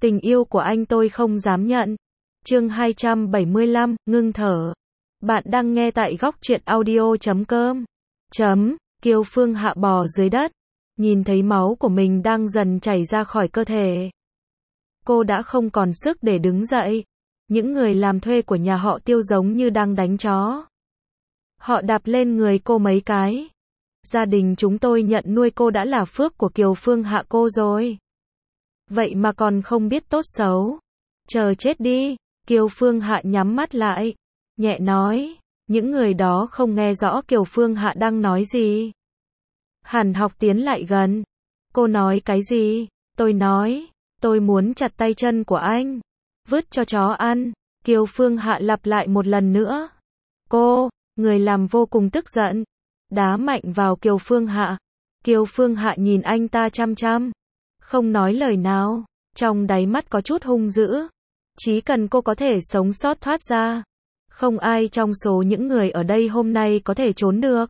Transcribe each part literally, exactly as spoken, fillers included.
Tình yêu của anh tôi không dám nhận. Chương hai trăm bảy mươi lăm, ngưng thở. Bạn đang nghe tại góc truyện audio chấm com. Chấm, Kiều Phương Hạ bò dưới đất, nhìn thấy máu của mình đang dần chảy ra khỏi cơ thể. Cô đã không còn sức để đứng dậy. Những người làm thuê của nhà họ Tiêu giống như đang đánh chó. Họ đạp lên người cô mấy cái. Gia đình chúng tôi nhận nuôi cô đã là phước của Kiều Phương Hạ cô rồi. Vậy mà còn không biết tốt xấu. Chờ chết đi. Kiều Phương Hạ nhắm mắt lại, nhẹ nói. Những người đó không nghe rõ Kiều Phương Hạ đang nói gì. Hàn Học tiến lại gần. Cô nói cái gì? Tôi nói, tôi muốn chặt tay chân của anh, vứt cho chó ăn. Kiều Phương Hạ lặp lại một lần nữa. Cô, người làm vô cùng tức giận, đá mạnh vào Kiều Phương Hạ. Kiều Phương Hạ nhìn anh ta chăm chăm, không nói lời nào, trong đáy mắt có chút hung dữ. Chỉ cần cô có thể sống sót thoát ra, không ai trong số những người ở đây hôm nay có thể trốn được.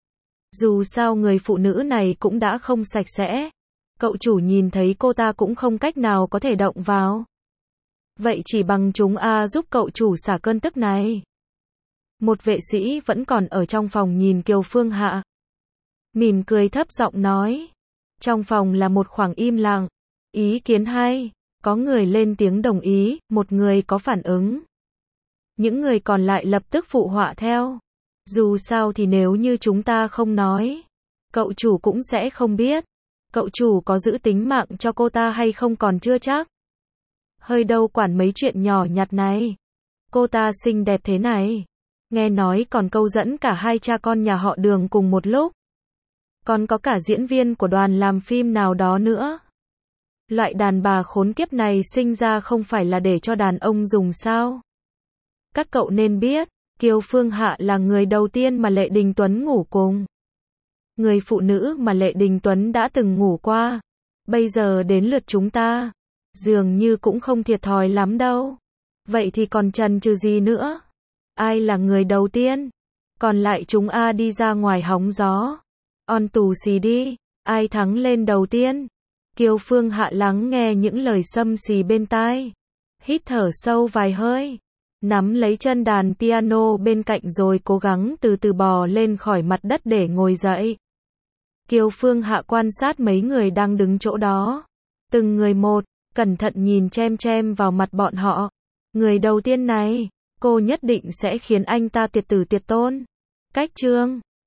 Dù sao người phụ nữ này cũng đã không sạch sẽ. Cậu chủ nhìn thấy cô ta cũng không cách nào có thể động vào. Vậy chỉ bằng chúng a giúp cậu chủ xả cơn tức này. Một vệ sĩ vẫn còn ở trong phòng nhìn Kiều Phương Hạ, mỉm cười thấp giọng nói. Trong phòng là một khoảng im lặng. Ý kiến hay. Có người lên tiếng đồng ý, một người có phản ứng. Những người còn lại lập tức phụ họa theo. Dù sao thì nếu như chúng ta không nói, cậu chủ cũng sẽ không biết. Cậu chủ có giữ tính mạng cho cô ta hay không còn chưa chắc. Hơi đâu quản mấy chuyện nhỏ nhặt này. Cô ta xinh đẹp thế này, nghe nói còn câu dẫn cả hai cha con nhà họ Đường cùng một lúc. Còn có cả diễn viên của đoàn làm phim nào đó nữa. Loại đàn bà khốn kiếp này sinh ra không phải là để cho đàn ông dùng sao? Các cậu nên biết, Kiều Phương Hạ là người đầu tiên mà Lệ Đình Tuấn ngủ cùng. Người phụ nữ mà Lệ Đình Tuấn đã từng ngủ qua. Bây giờ đến lượt chúng ta, dường như cũng không thiệt thòi lắm đâu. Vậy thì còn chần chừ gì nữa? Ai là người đầu tiên? Còn lại chúng a đi ra ngoài hóng gió. On tù xì đi, ai thắng lên đầu tiên? Kiều Phương Hạ lắng nghe những lời xâm xì bên tai, hít thở sâu vài hơi, nắm lấy chân đàn piano bên cạnh rồi cố gắng từ từ bò lên khỏi mặt đất để ngồi dậy. Kiều Phương Hạ quan sát mấy người đang đứng chỗ đó, từng người một, cẩn thận nhìn chem chem vào mặt bọn họ. Người đầu tiên này, cô nhất định sẽ khiến anh ta tiệt tử tiệt tôn. Cách chương